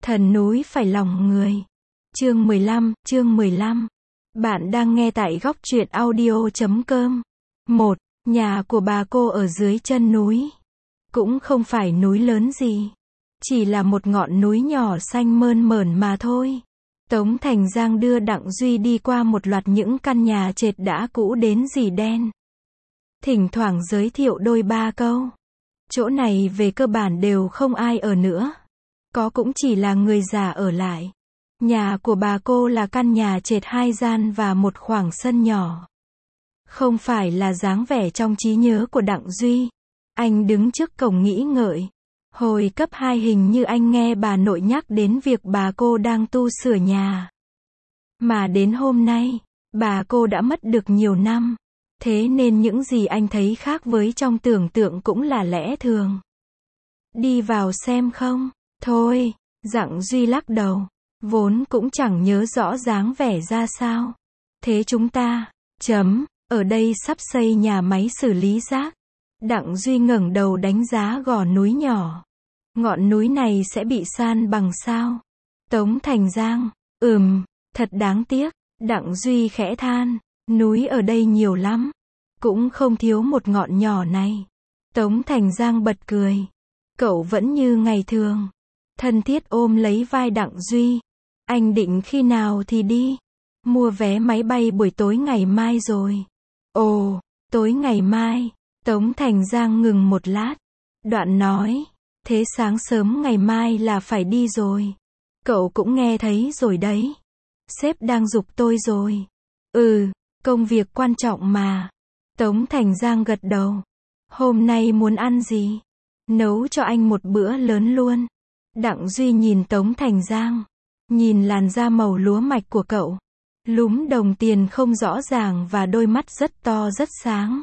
Thần núi phải lòng người. Chương 15. Bạn đang nghe tại góc truyện audio.com. 1. Nhà của bà cô ở dưới chân núi. Cũng không phải núi lớn gì. Chỉ là một ngọn núi nhỏ xanh mơn mởn mà thôi. Tống Thành Giang đưa Đặng Duy đi qua một loạt những căn nhà trệt đã cũ đến rỉ đen. Thỉnh thoảng giới thiệu đôi ba câu. Chỗ này về cơ bản đều không ai ở nữa. Có cũng chỉ là người già ở lại. Nhà của bà cô là căn nhà trệt 2 gian và một khoảng sân nhỏ. Không phải là dáng vẻ trong trí nhớ của Đặng Duy. Anh đứng trước cổng nghĩ ngợi. Hồi cấp 2 hình như anh nghe bà nội nhắc đến việc bà cô đang tu sửa nhà. Mà đến hôm nay, bà cô đã mất được nhiều năm. Thế nên những gì anh thấy khác với trong tưởng tượng cũng là lẽ thường. Đi vào xem không? Thôi, Đặng Duy lắc đầu. Vốn cũng chẳng nhớ rõ dáng vẻ ra sao. Thế chúng ta, ở đây sắp xây nhà máy xử lý rác. Đặng Duy ngẩng đầu đánh giá gò núi nhỏ. Ngọn núi này sẽ bị san bằng sao? Tống Thành Giang, thật đáng tiếc. Đặng Duy khẽ than, núi ở đây nhiều lắm. Cũng không thiếu một ngọn nhỏ này. Tống Thành Giang bật cười. Cậu vẫn như ngày thường. Thân thiết ôm lấy vai Đặng Duy. Anh định khi nào thì đi? Mua vé máy bay buổi tối ngày mai rồi. Ồ, tối ngày mai. Tống Thành Giang ngừng một lát. Đoạn nói, thế sáng sớm ngày mai là phải đi rồi. Cậu cũng nghe thấy rồi đấy. Sếp đang giục tôi rồi. Công việc quan trọng mà. Tống Thành Giang gật đầu. Hôm nay muốn ăn gì? Nấu cho anh một bữa lớn luôn. Đặng Duy nhìn Tống Thành Giang. Nhìn làn da màu lúa mạch của cậu. Lúm đồng tiền không rõ ràng và đôi mắt rất to rất sáng.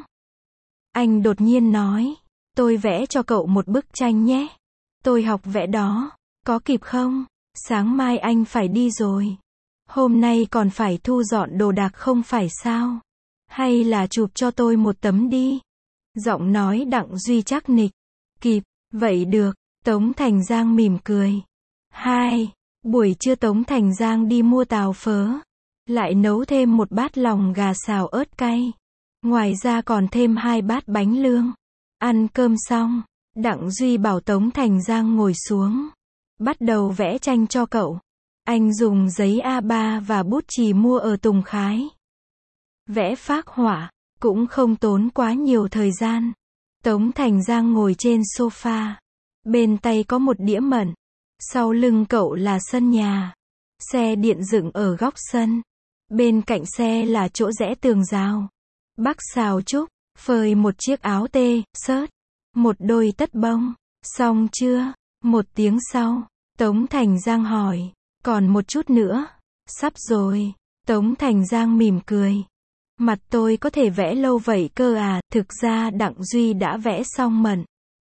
Anh đột nhiên nói. Tôi vẽ cho cậu một bức tranh nhé. Tôi học vẽ đó. Có kịp không? Sáng mai anh phải đi rồi. Hôm nay còn phải thu dọn đồ đạc không phải sao? Hay là chụp cho tôi một tấm đi? Giọng nói Đặng Duy chắc nịch. Kịp, vậy được. Tống Thành Giang mỉm cười. 2. Buổi trưa Tống Thành Giang đi mua tàu phớ. Lại nấu thêm một bát lòng gà xào ớt cay. Ngoài ra còn thêm 2 bát bánh lương. Ăn cơm xong, Đặng Duy bảo Tống Thành Giang ngồi xuống. Bắt đầu vẽ tranh cho cậu. Anh dùng giấy A3 và bút chì mua ở Tùng Khái. Vẽ phác họa, cũng không tốn quá nhiều thời gian. Tống Thành Giang ngồi trên sofa. Bên tay có một đĩa mận. Sau lưng cậu là sân nhà. Xe điện dựng ở góc sân. Bên cạnh xe là chỗ rẽ tường rào. Bác xào trúc, phơi một chiếc áo t-shirt, một đôi tất bông. Xong chưa? 1 tiếng sau, Tống Thành Giang hỏi. Còn một chút nữa. Sắp rồi. Tống Thành Giang mỉm cười. Mặt tôi có thể vẽ lâu vậy cơ à? Thực ra Đặng Duy đã vẽ xong mận.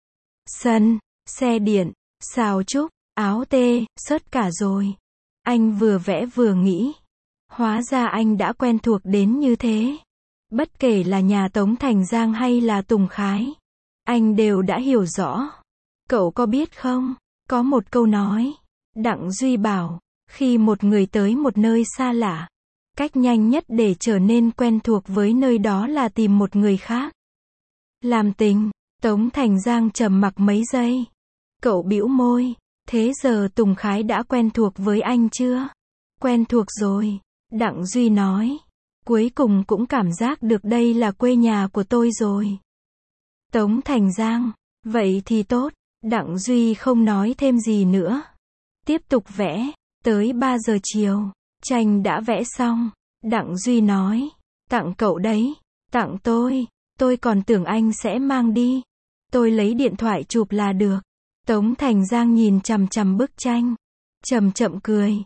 Sân, xe điện, xào trúc, áo t-shirt cả rồi. Anh vừa vẽ vừa nghĩ. Hóa ra anh đã quen thuộc đến như thế. Bất kể là nhà Tống Thành Giang hay là Tùng Khái. Anh đều đã hiểu rõ. Cậu có biết không? Có một câu nói. Đặng Duy bảo. Khi một người tới một nơi xa lạ. Cách nhanh nhất để trở nên quen thuộc với nơi đó là tìm một người khác. Làm tình. Tống Thành Giang trầm mặc mấy giây. Cậu bĩu môi. Thế giờ Tùng Khái đã quen thuộc với anh chưa? Quen thuộc rồi. Đặng Duy nói. Cuối cùng cũng cảm giác được đây là quê nhà của tôi rồi. Tống Thành Giang. Vậy thì tốt. Đặng Duy không nói thêm gì nữa. Tiếp tục vẽ. Tới 3 giờ chiều. Tranh đã vẽ xong. Đặng Duy nói. Tặng cậu đấy. Tặng tôi. Tôi còn tưởng anh sẽ mang đi. Tôi lấy điện thoại chụp là được. Tống Thành Giang nhìn chằm chằm bức tranh. Chậm chậm cười.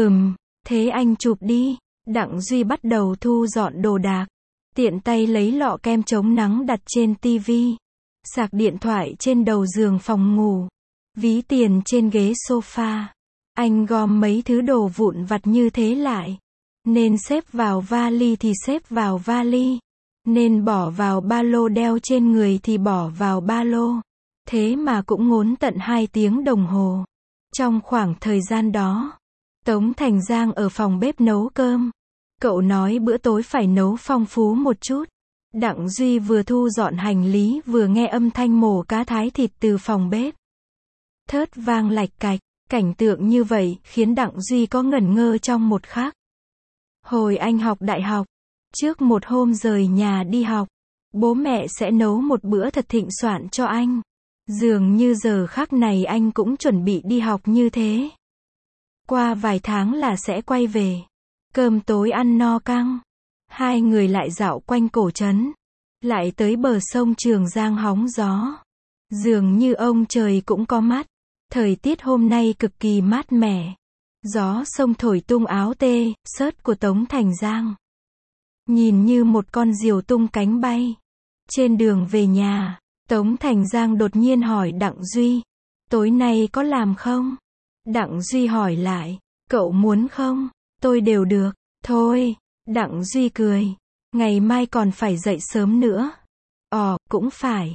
Thế anh chụp đi. Đặng Duy bắt đầu thu dọn đồ đạc. Tiện tay lấy lọ kem chống nắng đặt trên tivi. Sạc điện thoại trên đầu giường phòng ngủ. Ví tiền trên ghế sofa. Anh gom mấy thứ đồ vụn vặt như thế lại. Nên xếp vào vali thì xếp vào vali. Nên bỏ vào ba lô đeo trên người thì bỏ vào ba lô. Thế mà cũng ngốn tận 2 tiếng đồng hồ. Trong khoảng thời gian đó, Tống Thành Giang ở phòng bếp nấu cơm. Cậu nói bữa tối phải nấu phong phú một chút. Đặng Duy vừa thu dọn hành lý vừa nghe âm thanh mổ cá thái thịt từ phòng bếp. Thớt vang lạch cạch, cảnh tượng như vậy khiến Đặng Duy có ngẩn ngơ trong một khắc. Hồi anh học đại học, trước một hôm rời nhà đi học, bố mẹ sẽ nấu một bữa thật thịnh soạn cho anh. Dường như giờ khắc này anh cũng chuẩn bị đi học như thế. Qua vài tháng là sẽ quay về. Cơm tối ăn no căng. Hai người lại dạo quanh cổ trấn. Lại tới bờ sông Trường Giang hóng gió. Dường như ông trời cũng có mắt. Thời tiết hôm nay cực kỳ mát mẻ. Gió sông thổi tung áo tê, xớt của Tống Thành Giang. Nhìn như một con diều tung cánh bay. Trên đường về nhà, Tống Thành Giang đột nhiên hỏi Đặng Duy. Tối nay có làm không? Đặng Duy hỏi lại. Cậu muốn không? Tôi đều được. Thôi. Đặng Duy cười. Ngày mai còn phải dậy sớm nữa. Cũng phải.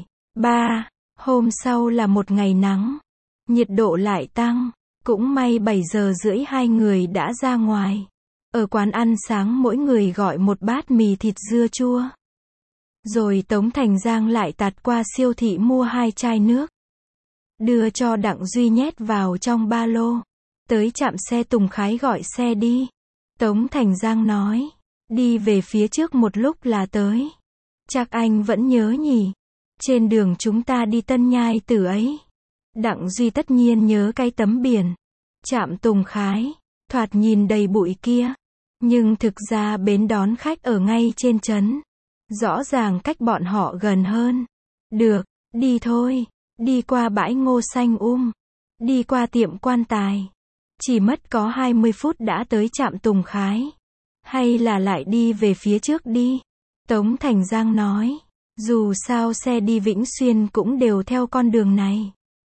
Hôm sau là một ngày nắng. Nhiệt độ lại tăng. Cũng may 7 giờ rưỡi hai người đã ra ngoài. Ở quán ăn sáng mỗi người gọi một bát mì thịt dưa chua. Rồi Tống Thành Giang lại tạt qua siêu thị mua 2 chai nước. Đưa cho Đặng Duy nhét vào trong ba lô. Tới trạm xe Tùng Khái gọi xe đi. Tống Thành Giang nói. Đi về phía trước một lúc là tới. Chắc anh vẫn nhớ nhỉ. Trên đường chúng ta đi Tân Nhai Tử ấy. Đặng Duy tất nhiên nhớ cái tấm biển. Trạm Tùng Khái. Thoạt nhìn đầy bụi kia. Nhưng thực ra bến đón khách ở ngay trên trấn. Rõ ràng cách bọn họ gần hơn. Được, đi thôi. Đi qua bãi ngô xanh đi qua tiệm quan tài. Chỉ mất có 20 phút đã tới trạm Tùng Khái. Hay là lại đi về phía trước đi. Tống Thành Giang nói. Dù sao xe đi Vĩnh Xuyên cũng đều theo con đường này.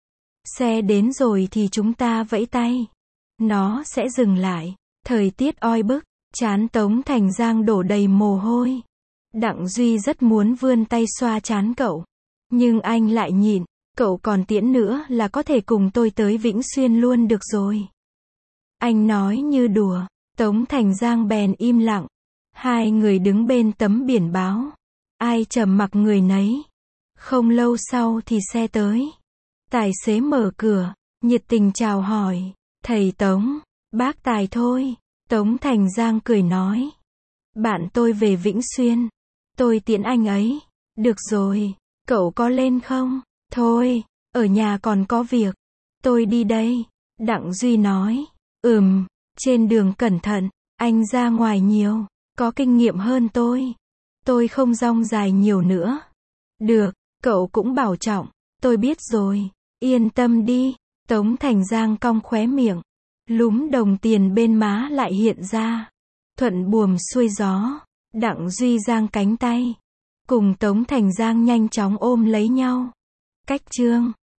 Xe đến rồi thì chúng ta vẫy tay. Nó sẽ dừng lại. Thời tiết oi bức. Trán Tống Thành Giang đổ đầy mồ hôi. Đặng Duy rất muốn vươn tay xoa trán cậu. Nhưng anh lại nhịn. Cậu còn tiễn nữa là có thể cùng tôi tới Vĩnh Xuyên luôn được rồi. Anh nói như đùa. Tống Thành Giang bèn im lặng. Hai người đứng bên tấm biển báo. Ai trầm mặc người nấy. Không lâu sau thì xe tới. Tài xế mở cửa, nhiệt tình chào hỏi. Thầy Tống, bác Tài thôi. Tống Thành Giang cười nói. Bạn tôi về Vĩnh Xuyên. Tôi tiễn anh ấy. Được rồi, cậu có lên không? Thôi, ở nhà còn có việc. Tôi đi đây. Đặng Duy nói. Trên đường cẩn thận, anh ra ngoài nhiều, có kinh nghiệm hơn tôi. Tôi không dong dài nhiều nữa. Được, cậu cũng bảo trọng. Tôi biết rồi, yên tâm đi. Tống Thành Giang cong khóe miệng. Lúm đồng tiền bên má lại hiện ra. Thuận buồm xuôi gió. Đặng Duy giang cánh tay. Cùng Tống Thành Giang nhanh chóng ôm lấy nhau. Cách chương